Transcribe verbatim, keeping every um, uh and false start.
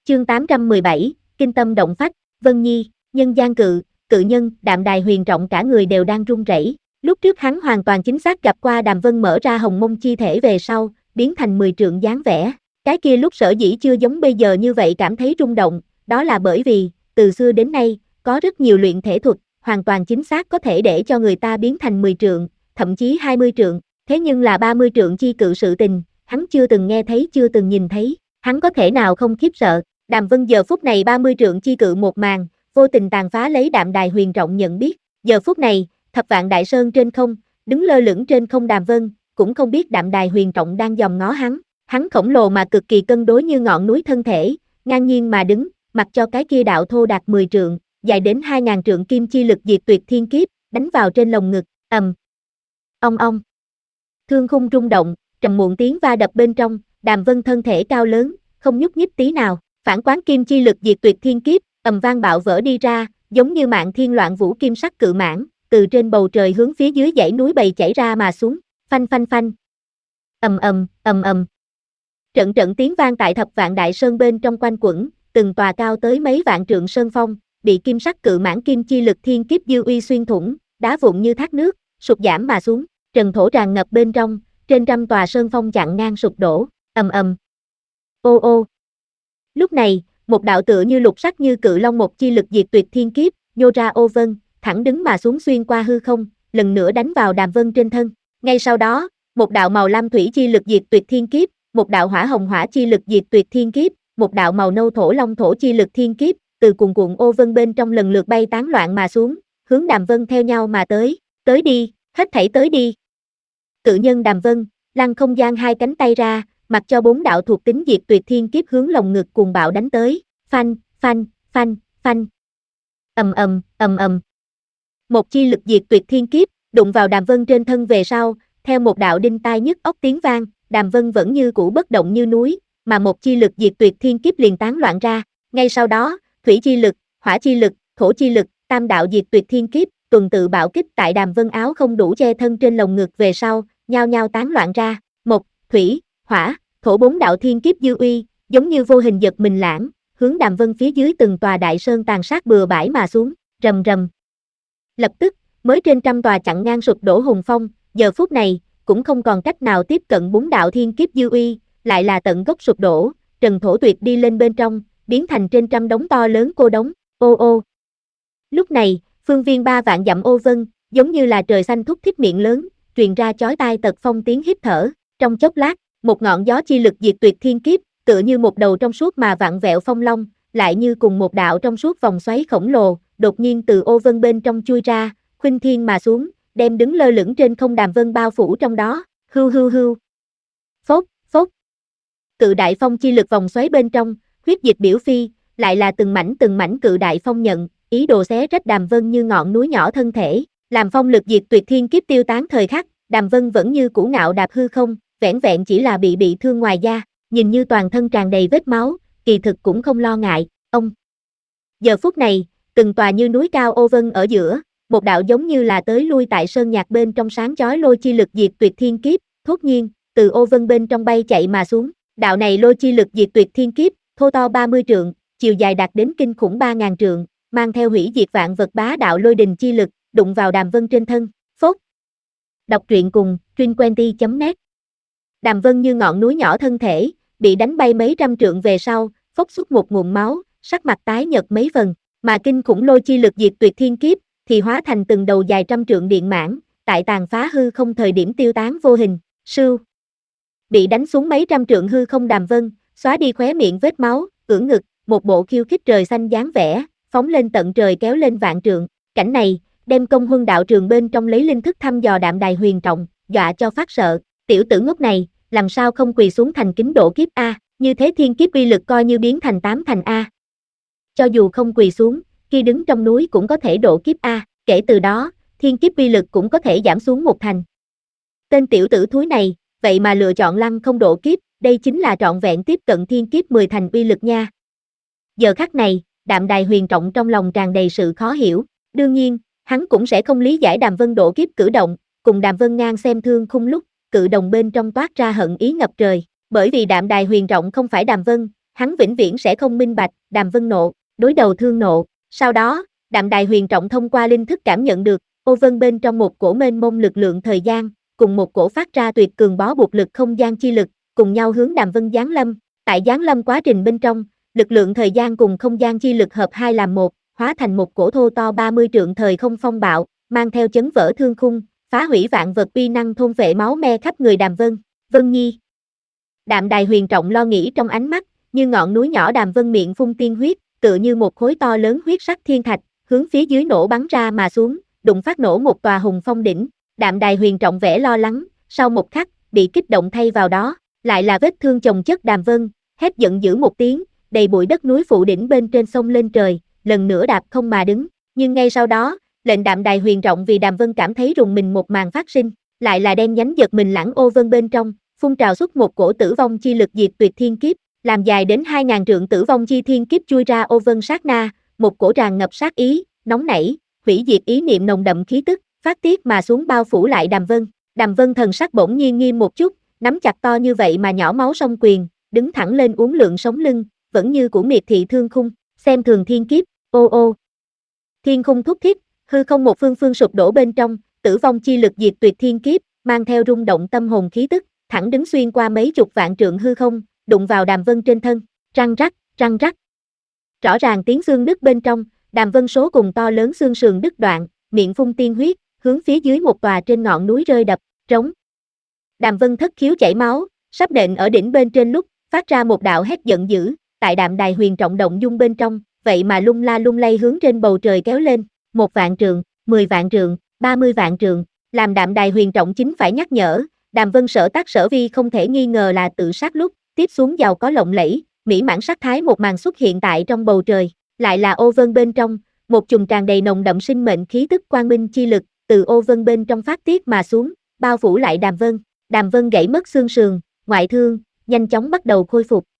Chương tám trăm mười bảy, Kinh tâm động phách, Vân Nhi, nhân gian cự, cự nhân, Đạm Đài Huyền Trọng cả người đều đang run rẩy. Lúc trước hắn hoàn toàn chính xác gặp qua Đàm Vân mở ra hồng mông chi thể về sau, biến thành mười trượng dáng vẻ. Cái kia lúc sở dĩ chưa giống bây giờ như vậy cảm thấy rung động, đó là bởi vì, từ xưa đến nay, có rất nhiều luyện thể thuật, hoàn toàn chính xác có thể để cho người ta biến thành mười trượng, thậm chí hai mươi trượng, thế nhưng là ba mươi trượng chi cự sự tình, hắn chưa từng nghe thấy chưa từng nhìn thấy, hắn có thể nào không khiếp sợ. Đàm Vân giờ phút này ba mươi trượng chi cự một màn, vô tình tàn phá lấy Đạm Đài Huyền Trọng nhận biết, giờ phút này, thập vạn đại sơn trên không, đứng lơ lửng trên không Đàm Vân, cũng không biết Đạm Đài Huyền Trọng đang dòm ngó hắn, hắn khổng lồ mà cực kỳ cân đối như ngọn núi thân thể, ngang nhiên mà đứng, mặc cho cái kia đạo thô đạt mười trượng, dài đến hai ngàn trượng kim chi lực diệt tuyệt thiên kiếp, đánh vào trên lồng ngực, ầm. Ong ong. Thương khung rung động, trầm muộn tiếng va đập bên trong, Đàm Vân thân thể cao lớn, không nhúc nhích tí nào, phản quán kim chi lực diệt tuyệt thiên kiếp, ầm vang bạo vỡ đi ra, giống như mạn thiên loạn vũ kim sắc cự mãng, từ trên bầu trời hướng phía dưới dãy núi bầy chảy ra mà xuống, phanh phanh phanh. Ầm ầm, ầm ầm. Trận trận tiếng vang tại thập vạn đại sơn bên trong quanh quẩn, từng tòa cao tới mấy vạn trượng sơn phong, bị kim sắc cự mãng kim chi lực thiên kiếp dư uy xuyên thủng, đá vụn như thác nước, sụt giảm mà xuống, trần thổ tràn ngập bên trong, trên trăm tòa sơn phong chặn ngang sụp đổ, ầm ầm. Ô ô. Lúc này, một đạo tựa như lục sắc như cự long một chi lực diệt tuyệt thiên kiếp, nhô ra ô vân, thẳng đứng mà xuống xuyên qua hư không, lần nữa đánh vào Đàm Vân trên thân. Ngay sau đó, một đạo màu lam thủy chi lực diệt tuyệt thiên kiếp, một đạo hỏa hồng hỏa chi lực diệt tuyệt thiên kiếp, một đạo màu nâu thổ long thổ chi lực thiên kiếp, từ cuồn cuộn ô vân bên trong lần lượt bay tán loạn mà xuống, hướng Đàm Vân theo nhau mà tới, tới đi, hết thảy tới đi. Cự nhân Đàm Vân, lăng không gian hai cánh tay ra, mặc cho bốn đạo thuộc tính diệt tuyệt thiên kiếp hướng lồng ngực cuồng bạo đánh tới, phanh, phanh, phanh, phanh. Ầm ầm, ầm ầm. Một chi lực diệt tuyệt thiên kiếp, đụng vào Đàm Vân trên thân về sau, theo một đạo đinh tai nhức óc tiếng vang, Đàm Vân vẫn như cũ bất động như núi, mà một chi lực diệt tuyệt thiên kiếp liền tán loạn ra. Ngay sau đó, thủy chi lực, hỏa chi lực, thổ chi lực, tam đạo diệt tuyệt thiên kiếp, tuần tự bạo kích tại Đàm Vân áo không đủ che thân trên lồng ngực về sau, nhao nhao tán loạn ra. Một, thủy, hỏa, thổ bốn đạo thiên kiếp dư uy, giống như vô hình giật mình lãng, hướng Đàm Vân phía dưới từng tòa đại sơn tàn sát bừa bãi mà xuống, rầm rầm. Lập tức, mới trên trăm tòa chặn ngang sụp đổ hùng phong, giờ phút này, cũng không còn cách nào tiếp cận bốn đạo thiên kiếp dư uy, lại là tận gốc sụp đổ, trần thổ tuyệt đi lên bên trong, biến thành trên trăm đống to lớn cô đống, ô ô. Lúc này, phương viên ba vạn dặm ô vân, giống như là trời xanh thúc thích miệng lớn, truyền ra chói tai tật phong tiếng hít thở, trong chốc lát, một ngọn gió chi lực diệt tuyệt thiên kiếp, tựa như một đầu trong suốt mà vặn vẹo phong long, lại như cùng một đạo trong suốt vòng xoáy khổng lồ, đột nhiên từ ô vân bên trong chui ra, khuynh thiên mà xuống, đem đứng lơ lửng trên không Đàm Vân bao phủ trong đó, hưu hưu hưu. Phốc, phốc. Cự đại phong chi lực vòng xoáy bên trong, huyết dịch biểu phi, lại là từng mảnh từng mảnh cự đại phong nhận, ý đồ xé rách Đàm Vân như ngọn núi nhỏ thân thể, làm phong lực diệt tuyệt thiên kiếp tiêu tán thời khắc, Đàm Vân vẫn như cũ ngạo đạp hư không, vẻn vẹn chỉ là bị bị thương ngoài da, nhìn như toàn thân tràn đầy vết máu, kỳ thực cũng không lo ngại, ông. Giờ phút này, từng tòa như núi cao ô vân ở giữa, một đạo giống như là tới lui tại sơn nhạc bên trong sáng chói lôi chi lực diệt tuyệt thiên kiếp, thốt nhiên, từ ô vân bên trong bay chạy mà xuống, đạo này lôi chi lực diệt tuyệt thiên kiếp, thô to ba mươi trượng, chiều dài đạt đến kinh khủng ba ngàn trượng, mang theo hủy diệt vạn vật bá đạo lôi đình chi lực, đụng vào Đàm Vân trên thân, phốt. Đọc truyện cùng, truyện chấm net. Đàm Vân như ngọn núi nhỏ thân thể, bị đánh bay mấy trăm trượng về sau, phốc xuất một nguồn máu, sắc mặt tái nhợt mấy phần, mà kinh khủng lôi chi lực diệt tuyệt thiên kiếp, thì hóa thành từng đầu dài trăm trượng điện mãng, tại tàn phá hư không thời điểm tiêu tán vô hình, sưu. Bị đánh xuống mấy trăm trượng hư không Đàm Vân, xóa đi khóe miệng vết máu, ưỡn ngực, một bộ khiêu khích trời xanh dáng vẻ, phóng lên tận trời kéo lên vạn trượng, cảnh này, đem Công Huân đạo trường bên trong lấy linh thức thăm dò Đạm Đài Huyền Trọng, dọa cho phát sợ, tiểu tử ngốc này, làm sao không quỳ xuống thành kính độ kiếp a, như thế thiên kiếp uy lực coi như biến thành tám thành a. Cho dù không quỳ xuống, khi đứng trong núi cũng có thể độ kiếp a, kể từ đó, thiên kiếp uy lực cũng có thể giảm xuống một thành. Tên tiểu tử thúi này, vậy mà lựa chọn lăng không độ kiếp, đây chính là trọn vẹn tiếp cận thiên kiếp mười thành uy lực nha. Giờ khắc này, Đạm Đài Huyền Trọng trong lòng tràn đầy sự khó hiểu, đương nhiên, hắn cũng sẽ không lý giải Đàm Vân độ kiếp cử động, cùng Đàm Vân ngang xem thương khung lúc, cự đồng bên trong toát ra hận ý ngập trời, bởi vì Đạm Đài Huyền Trọng không phải Đàm Vân, hắn vĩnh viễn sẽ không minh bạch. Đàm Vân nộ, đối đầu thương nộ. Sau đó, Đạm Đài Huyền Trọng thông qua linh thức cảm nhận được, ô vân bên trong một cổ mênh mông lực lượng thời gian, cùng một cổ phát ra tuyệt cường bó buộc lực không gian chi lực, cùng nhau hướng Đàm Vân giáng lâm. Tại giáng lâm quá trình bên trong, lực lượng thời gian cùng không gian chi lực hợp hai làm một, hóa thành một cổ thô to ba mươi trượng thời không phong bạo, mang theo chấn vỡ thương khung, phá hủy vạn vật uy năng thôn phệ máu me khắp người Đàm Vân. Vân Nhi. Đạm Đài Huyền Trọng lo nghĩ trong ánh mắt, như ngọn núi nhỏ Đàm Vân miệng phun tiên huyết, tựa như một khối to lớn huyết sắc thiên thạch, hướng phía dưới nổ bắn ra mà xuống, đụng phát nổ một tòa hùng phong đỉnh. Đạm Đài Huyền Trọng vẻ lo lắng, sau một khắc, bị kích động thay vào đó, lại là vết thương chồng chất Đàm Vân, hét giận dữ một tiếng, đầy bụi đất núi phụ đỉnh bên trên sông lên trời, lần nữa đạp không mà đứng. Nhưng ngay sau đó, lệnh Đạm Đài Huyền Trọng vì Đàm Vân cảm thấy rùng mình một màn phát sinh, lại là đen nhánh giật mình lãng ô vân bên trong, phun trào xuất một cổ tử vong chi lực diệt tuyệt thiên kiếp, làm dài đến hai ngàn trượng tử vong chi thiên kiếp chui ra ô vân sát na, một cổ tràn ngập sát ý, nóng nảy, hủy diệt ý niệm nồng đậm khí tức, phát tiết mà xuống bao phủ lại Đàm Vân. Đàm Vân thần sắc bỗng nhiên nghiêm một chút, nắm chặt to như vậy mà nhỏ máu song quyền, đứng thẳng lên uốn lượn sống lưng, vẫn như của miệt thị thương khung, xem thường thiên kiếp, ô ô. Thiên khung thúc thiết, hư không một phương phương sụp đổ bên trong, tử vong chi lực diệt tuyệt thiên kiếp, mang theo rung động tâm hồn khí tức, thẳng đứng xuyên qua mấy chục vạn trượng hư không, đụng vào Đàm Vân trên thân, răng rắc, răng rắc. Rõ ràng tiếng xương đứt bên trong, Đàm Vân số cùng to lớn xương sườn đứt đoạn, miệng phun tiên huyết, hướng phía dưới một tòa trên ngọn núi rơi đập, trống. Đàm Vân thất khiếu chảy máu, sắp nện ở đỉnh bên trên lúc, phát ra một đạo hét giận dữ, tại Đạm Đài Huyền Trọng động dung bên trong, vậy mà lung la lung lay hướng trên bầu trời kéo lên, một vạn trượng, mười vạn trượng, ba mươi vạn trượng, làm Đạm Đài Huyền Trọng chính phải nhắc nhở, Đàm Vân sở tác sở vi không thể nghi ngờ là tự sát lúc, tiếp xuống giàu có lộng lẫy, mỹ mãn sắc thái một màn xuất hiện tại trong bầu trời, lại là ô vân bên trong, một chùm tràn đầy nồng đậm sinh mệnh khí tức quang minh chi lực, từ ô vân bên trong phát tiết mà xuống, bao phủ lại Đàm Vân. Đàm Vân gãy mất xương sườn, ngoại thương, nhanh chóng bắt đầu khôi phục.